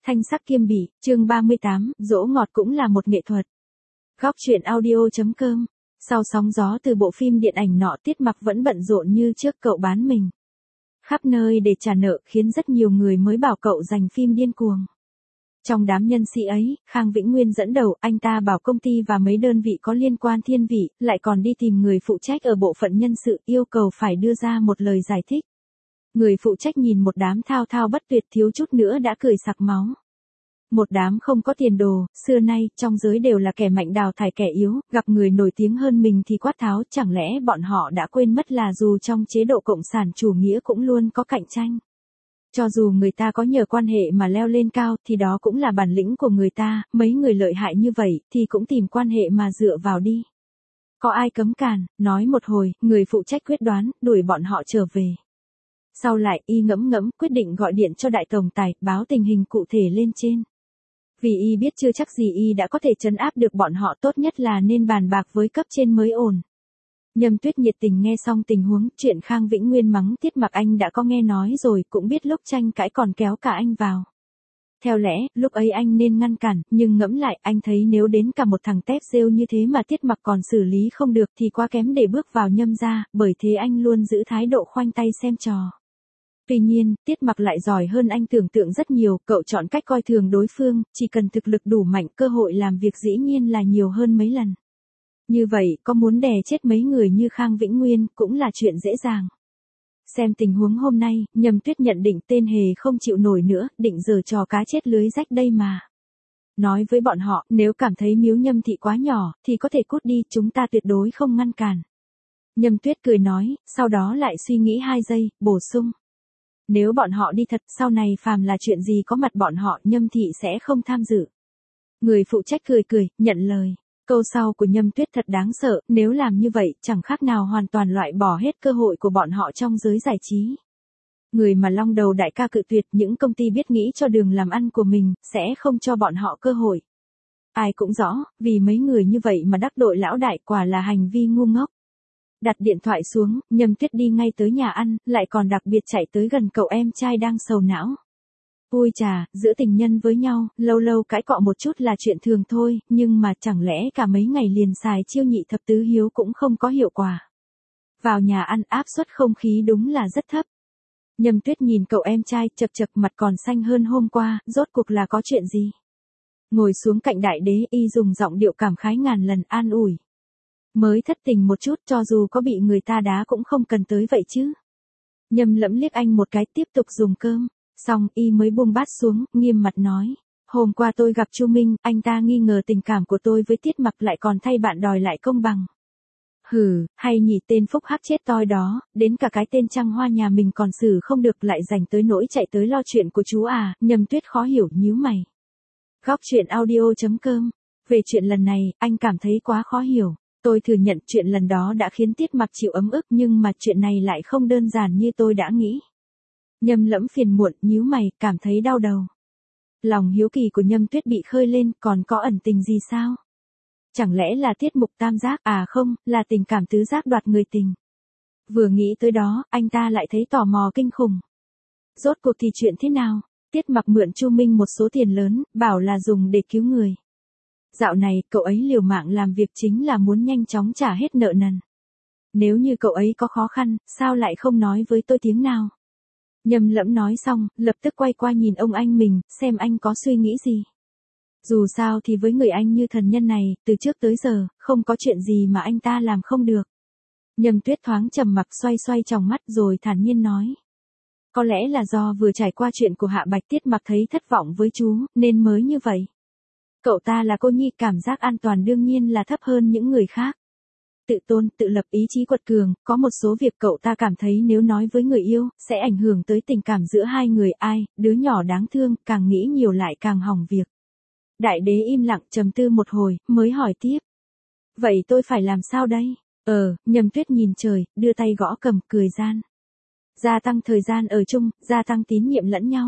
Thanh sắc kiêm bỉ, chương 38, dỗ ngọt cũng là một nghệ thuật. Góc truyện audio.com. Sau sóng gió từ bộ phim điện ảnh nọ, Tiết Mặc vẫn bận rộn như trước, cậu bán mình khắp nơi để trả nợ, khiến rất nhiều người mới bảo cậu dành phim điên cuồng. Trong đám nhân sĩ ấy, Khang Vĩnh Nguyên dẫn đầu, anh ta bảo công ty và mấy đơn vị có liên quan thiên vị, lại còn đi tìm người phụ trách ở bộ phận nhân sự, yêu cầu phải đưa ra một lời giải thích. Người phụ trách nhìn một đám thao thao bất tuyệt, thiếu chút nữa đã cười sặc máu. Một đám không có tiền đồ, xưa nay, trong giới đều là kẻ mạnh đào thải kẻ yếu, gặp người nổi tiếng hơn mình thì quát tháo, chẳng lẽ bọn họ đã quên mất là dù trong chế độ cộng sản chủ nghĩa cũng luôn có cạnh tranh. Cho dù người ta có nhờ quan hệ mà leo lên cao thì đó cũng là bản lĩnh của người ta, mấy người lợi hại như vậy thì cũng tìm quan hệ mà dựa vào đi. Có ai cấm cản, nói một hồi, người phụ trách quyết đoán, đuổi bọn họ trở về. Sau lại, y ngẫm ngẫm, quyết định gọi điện cho đại tổng tài, báo tình hình cụ thể lên trên. Vì y biết chưa chắc gì y đã có thể trấn áp được bọn họ, tốt nhất là nên bàn bạc với cấp trên mới ổn. Nhâm Tuyết nhiệt tình nghe xong tình huống, chuyện Khang Vĩnh Nguyên mắng Tiết Mặc anh đã có nghe nói rồi, cũng biết lúc tranh cãi còn kéo cả anh vào. Theo lẽ, lúc ấy anh nên ngăn cản, nhưng ngẫm lại, anh thấy nếu đến cả một thằng tép rêu như thế mà Tiết Mặc còn xử lý không được thì quá kém để bước vào Nhâm gia, bởi thế anh luôn giữ thái độ khoanh tay xem trò. Tuy nhiên, Tiết Mặc lại giỏi hơn anh tưởng tượng rất nhiều, cậu chọn cách coi thường đối phương, chỉ cần thực lực đủ mạnh, cơ hội làm việc dĩ nhiên là nhiều hơn mấy lần. Như vậy, có muốn đè chết mấy người như Khang Vĩnh Nguyên cũng là chuyện dễ dàng. Xem tình huống hôm nay, Nhâm Tuyết nhận định tên hề không chịu nổi nữa, định giở trò cá chết lưới rách đây mà. Nói với bọn họ, nếu cảm thấy miếu Nhâm thị quá nhỏ, thì có thể cút đi, chúng ta tuyệt đối không ngăn cản. Nhâm Tuyết cười nói, sau đó lại suy nghĩ 2 giây, bổ sung. Nếu bọn họ đi thật, sau này phàm là chuyện gì có mặt bọn họ, Nhâm thị sẽ không tham dự. Người phụ trách cười, nhận lời. Câu sau của Nhâm Tuyết thật đáng sợ, nếu làm như vậy, chẳng khác nào hoàn toàn loại bỏ hết cơ hội của bọn họ trong giới giải trí. Người mà long đầu đại ca cự tuyệt, những công ty biết nghĩ cho đường làm ăn của mình, sẽ không cho bọn họ cơ hội. Ai cũng rõ, vì mấy người như vậy mà đắc tội lão đại, quả là hành vi ngu ngốc. Đặt điện thoại xuống, Nhâm Tuyết đi ngay tới nhà ăn, lại còn đặc biệt chạy tới gần cậu em trai đang sầu não. Ôi chà, giữa tình nhân với nhau, lâu lâu cãi cọ một chút là chuyện thường thôi, nhưng mà chẳng lẽ cả mấy ngày liền xài chiêu nhị thập tứ hiếu cũng không có hiệu quả. Vào nhà ăn, áp suất không khí đúng là rất thấp. Nhâm Tuyết nhìn cậu em trai, chật chật, mặt còn xanh hơn hôm qua, rốt cuộc là có chuyện gì? Ngồi xuống cạnh đại đế, y dùng giọng điệu cảm khái ngàn lần an ủi. Mới thất tình một chút, cho dù có bị người ta đá cũng không cần tới vậy chứ. Nhâm Lẫm liếc anh một cái, tiếp tục dùng cơm. Xong, y mới buông bát xuống, nghiêm mặt nói. Hôm qua tôi gặp Chu Minh, anh ta nghi ngờ tình cảm của tôi với Tiết Mặc, lại còn thay bạn đòi lại công bằng. Hừ, hay nhỉ, tên phúc hắc chết toi đó, đến cả cái tên Trăng Hoa nhà mình còn xử không được, lại dành tới nỗi chạy tới lo chuyện của chú à. Nhâm Tuyết khó hiểu, nhíu mày. Góc truyện audio.com. Về chuyện lần này, anh cảm thấy quá khó hiểu. Tôi thừa nhận chuyện lần đó đã khiến Tiết Mặc chịu ấm ức, nhưng mà chuyện này lại không đơn giản như tôi đã nghĩ. Nhâm Lẫm phiền muộn, nhíu mày, cảm thấy đau đầu. Lòng hiếu kỳ của Nhâm Tuyết bị khơi lên, còn có ẩn tình gì sao? Chẳng lẽ là tiết mục tam giác, à không, là tình cảm tứ giác đoạt người tình. Vừa nghĩ tới đó, anh ta lại thấy tò mò kinh khủng. Rốt cuộc thì chuyện thế nào? Tiết Mặc mượn Chu Minh một số tiền lớn, bảo là dùng để cứu người. Dạo này, cậu ấy liều mạng làm việc chính là muốn nhanh chóng trả hết nợ nần. Nếu như cậu ấy có khó khăn, sao lại không nói với tôi tiếng nào? Nhâm Lẫm nói xong, lập tức quay qua nhìn ông anh mình, xem anh có suy nghĩ gì. Dù sao thì với người anh như thần nhân này, từ trước tới giờ, không có chuyện gì mà anh ta làm không được. Nhâm Tuyết thoáng trầm mặc, xoay tròng mắt rồi thản nhiên nói. Có lẽ là do vừa trải qua chuyện của Hạ Bạch, Tiết Mặc thấy thất vọng với chú, nên mới như vậy. Cậu ta là cô nhi, cảm giác an toàn đương nhiên là thấp hơn những người khác. Tự tôn, tự lập, ý chí quật cường, có một số việc cậu ta cảm thấy nếu nói với người yêu, sẽ ảnh hưởng tới tình cảm giữa hai người. Ai, đứa nhỏ đáng thương, càng nghĩ nhiều lại càng hỏng việc. Đại đế im lặng trầm tư một hồi, mới hỏi tiếp. Vậy tôi phải làm sao đây? Nhâm Tuyết nhìn trời, đưa tay gõ cầm, cười gian. Gia tăng thời gian ở chung, gia tăng tín nhiệm lẫn nhau.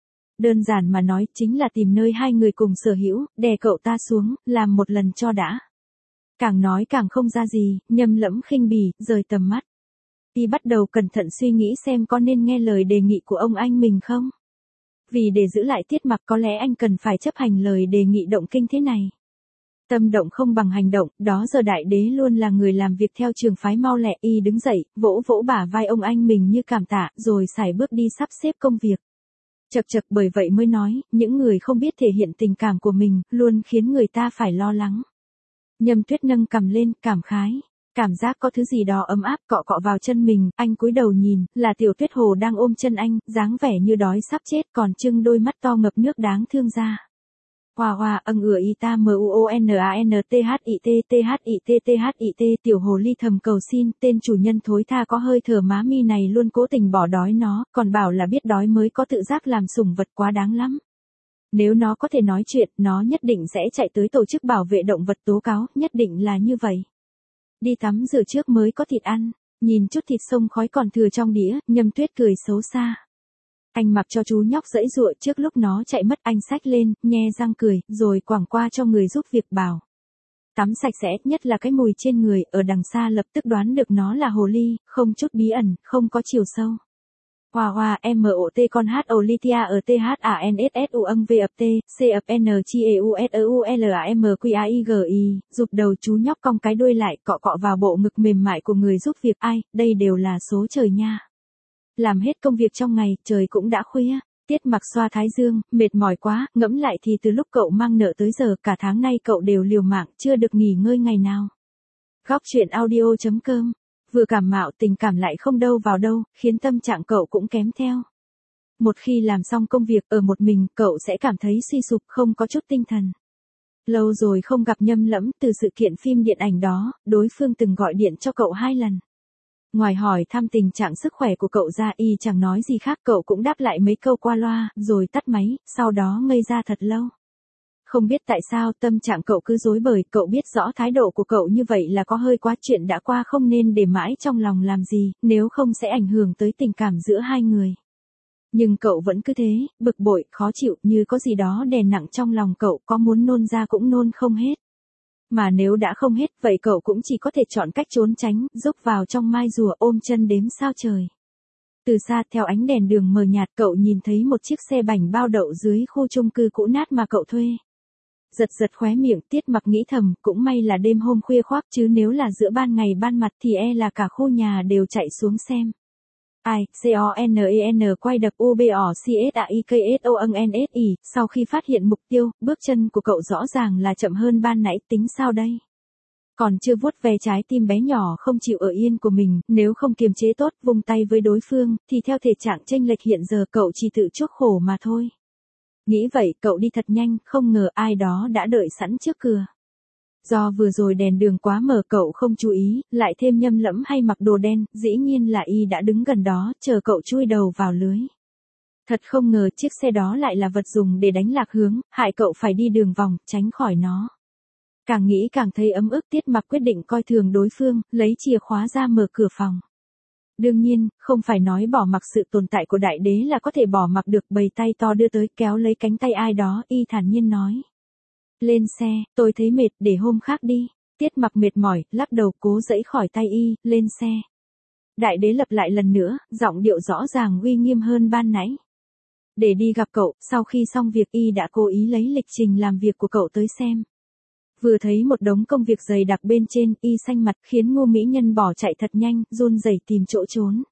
Đơn giản mà nói, chính là tìm nơi hai người cùng sở hữu, đè cậu ta xuống, làm một lần cho đã. Càng nói càng không ra gì, Nhâm Lẫm khinh bỉ, rời tầm mắt. Y bắt đầu cẩn thận suy nghĩ xem có nên nghe lời đề nghị của ông anh mình không. Vì để giữ lại Tiết Mặc có lẽ anh cần phải chấp hành lời đề nghị động kinh thế này. Tâm động không bằng hành động, đó giờ đại đế luôn là người làm việc theo trường phái mau lẹ. Y đứng dậy, vỗ vỗ bả vai ông anh mình như cảm tạ, rồi sải bước đi sắp xếp công việc. Chật chật, bởi vậy mới nói, những người không biết thể hiện tình cảm của mình, luôn khiến người ta phải lo lắng. Nhâm Tuyết nâng cằm lên, cảm khái. Cảm giác có thứ gì đó ấm áp cọ cọ vào chân mình, anh cúi đầu nhìn, là Tiểu Tuyết Hồ đang ôm chân anh, dáng vẻ như đói sắp chết còn trưng đôi mắt to ngập nước đáng thương ra. Hoa hoa y ta muonanthithithithit Tiểu hồ ly thầm cầu xin, tên chủ nhân thối tha có hơi thở má mi này luôn cố tình bỏ đói nó, còn bảo là biết đói mới có tự giác làm sủng vật, quá đáng lắm. Nếu nó có thể nói chuyện, nó nhất định sẽ chạy tới tổ chức bảo vệ động vật tố cáo, nhất định là như vậy. Đi tắm rửa trước mới có thịt ăn, nhìn chút thịt sông khói còn thừa trong đĩa, Nhâm Tuyết cười xấu xa. Anh mặc cho chú nhóc giãy giụa, trước lúc nó chạy mất anh xách lên, nhe răng cười, rồi quẳng qua cho người giúp việc bảo. Tắm sạch sẽ, nhất là cái mùi trên người, ở đằng xa lập tức đoán được nó là hồ ly, không chút bí ẩn, không có chiều sâu. Hoa hoa mot con h olitia ở thanSSU âng v ập t cfn chieuseulamqaigi, rụt đầu chú nhóc cong cái đuôi lại, cọ cọ vào bộ ngực mềm mại của người giúp việc. Ai, đây đều là số trời nha. Làm hết công việc trong ngày, trời cũng đã khuya. Tiết Mặc xoa thái dương, mệt mỏi quá, ngẫm lại thì từ lúc cậu mang nợ tới giờ, cả tháng nay cậu đều liều mạng, chưa được nghỉ ngơi ngày nào. Góc truyện audio.com. Vừa cảm mạo tình cảm lại không đâu vào đâu, khiến tâm trạng cậu cũng kém theo. Một khi làm xong công việc ở một mình, cậu sẽ cảm thấy suy sụp, không có chút tinh thần. Lâu rồi không gặp Nhâm Lẫm, từ sự kiện phim điện ảnh đó, đối phương từng gọi điện cho cậu 2 lần. Ngoài hỏi thăm tình trạng sức khỏe của cậu ra, y chẳng nói gì khác, cậu cũng đáp lại mấy câu qua loa, rồi tắt máy, sau đó ngây ra thật lâu. Không biết tại sao tâm trạng cậu cứ rối bời, cậu biết rõ thái độ của cậu như vậy là có hơi quá, chuyện đã qua không nên để mãi trong lòng làm gì, nếu không sẽ ảnh hưởng tới tình cảm giữa hai người. Nhưng cậu vẫn cứ thế, bực bội, khó chịu, như có gì đó đè nặng trong lòng cậu, có muốn nôn ra cũng nôn không hết. Mà nếu đã không hết, vậy cậu cũng chỉ có thể chọn cách trốn tránh, rúc vào trong mai rùa, ôm chân đếm sao trời. Từ xa, theo ánh đèn đường mờ nhạt, cậu nhìn thấy một chiếc xe bành bao đậu dưới khu chung cư cũ nát mà cậu thuê. Giật giật khóe miệng, Tiết Mặc nghĩ thầm, cũng may là đêm hôm khuya khoác, chứ nếu là giữa ban ngày ban mặt thì e là cả khu nhà đều chạy xuống xem. Ai, CONEN quay đập UBOCSAIKSONNSI, sau khi phát hiện mục tiêu, bước chân của cậu rõ ràng là chậm hơn ban nãy, tính sao đây? Còn chưa vuốt ve trái tim bé nhỏ không chịu ở yên của mình, nếu không kiềm chế tốt, vung tay với đối phương, thì theo thể trạng chênh lệch hiện giờ cậu chỉ tự chuốc khổ mà thôi. Nghĩ vậy, cậu đi thật nhanh, không ngờ ai đó đã đợi sẵn trước cửa. Do vừa rồi đèn đường quá mờ cậu không chú ý, lại thêm Nhâm Lẫm hay mặc đồ đen, dĩ nhiên là y đã đứng gần đó, chờ cậu chui đầu vào lưới. Thật không ngờ chiếc xe đó lại là vật dùng để đánh lạc hướng, hại cậu phải đi đường vòng, tránh khỏi nó. Càng nghĩ càng thấy ấm ức, Tiết Mặc quyết định coi thường đối phương, lấy chìa khóa ra mở cửa phòng. Đương nhiên, không phải nói bỏ mặc sự tồn tại của đại đế là có thể bỏ mặc được, bầy tay to đưa tới kéo lấy cánh tay ai đó, y thản nhiên nói. Lên xe, tôi thấy mệt, để hôm khác đi. Tiết Mặc mệt mỏi, lắc đầu cố giãy khỏi tay y, lên xe. Đại đế lặp lại lần nữa, giọng điệu rõ ràng uy nghiêm hơn ban nãy. Để đi gặp cậu, sau khi xong việc y đã cố ý lấy lịch trình làm việc của cậu tới xem. Vừa thấy một đống công việc dày đặc bên trên, y xanh mặt, khiến Ngô Mỹ Nhân bỏ chạy thật nhanh, run rẩy tìm chỗ trốn.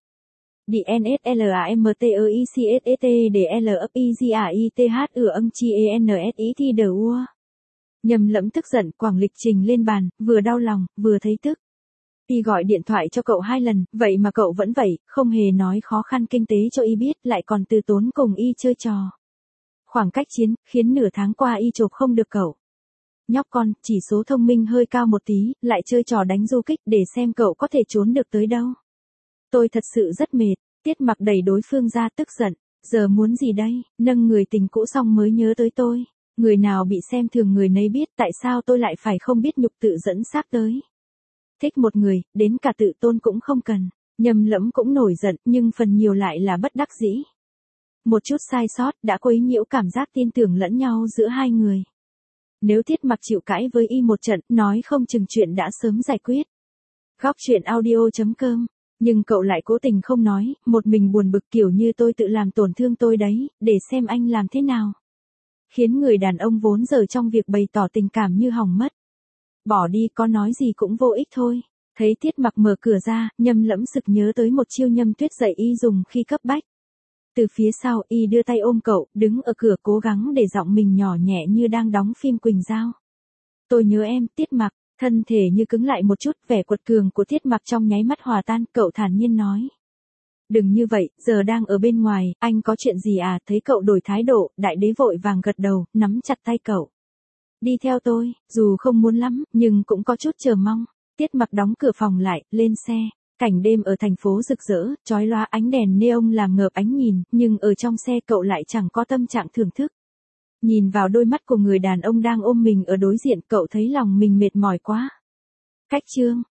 DNSLAMTEICSSTDLFIGAITH Nhâm Lẫm tức giận, quẳng lịch trình lên bàn, vừa đau lòng, vừa thấy tức. Y gọi điện thoại cho cậu 2 lần, vậy mà cậu vẫn vậy, không hề nói khó khăn kinh tế cho y biết, lại còn từ tốn cùng y chơi trò. Khoảng cách chiến, khiến nửa tháng qua y chộp không được cậu. Nhóc con, chỉ số thông minh hơi cao một tí, lại chơi trò đánh du kích để xem cậu có thể trốn được tới đâu. Tôi thật sự rất mệt. Tiết Mặc đẩy đối phương ra, tức giận. Giờ muốn gì đây, nâng người tình cũ xong mới nhớ tới tôi. Người nào bị xem thường người nấy biết, tại sao tôi lại phải không biết nhục tự dẫn xác tới. Thích một người, đến cả tự tôn cũng không cần. Nhâm Lẫm cũng nổi giận, nhưng phần nhiều lại là bất đắc dĩ. Một chút sai sót đã quấy nhiễu cảm giác tin tưởng lẫn nhau giữa hai người. Nếu Tiết Mặc chịu cãi với y một trận, nói không chừng chuyện đã sớm giải quyết. Góc truyện audio.com Nhưng cậu lại cố tình không nói, một mình buồn bực kiểu như tôi tự làm tổn thương tôi đấy, để xem anh làm thế nào. Khiến người đàn ông vốn dở trong việc bày tỏ tình cảm như hỏng mất. Bỏ đi, có nói gì cũng vô ích thôi. Thấy Tiết Mặc mở cửa ra, Nhâm Lẫm sực nhớ tới một chiêu Nhâm Tuyết dạy y dùng khi cấp bách. Từ phía sau, y đưa tay ôm cậu, đứng ở cửa cố gắng để giọng mình nhỏ nhẹ như đang đóng phim Quỳnh Giao. Tôi nhớ em, Tiết Mặc. Thân thể như cứng lại một chút, vẻ quật cường của Tiết Mặc trong nháy mắt hòa tan, cậu thản nhiên nói. Đừng như vậy, giờ đang ở bên ngoài, anh có chuyện gì à? Thấy cậu đổi thái độ, đại đế vội vàng gật đầu, nắm chặt tay cậu. Đi theo tôi, dù không muốn lắm, nhưng cũng có chút chờ mong. Tiết Mặc đóng cửa phòng lại, lên xe. Cảnh đêm ở thành phố rực rỡ, chói lóa ánh đèn neon làm ngợp ánh nhìn, nhưng ở trong xe cậu lại chẳng có tâm trạng thưởng thức. Nhìn vào đôi mắt của người đàn ông đang ôm mình ở đối diện, cậu thấy lòng mình mệt mỏi quá. Cách chương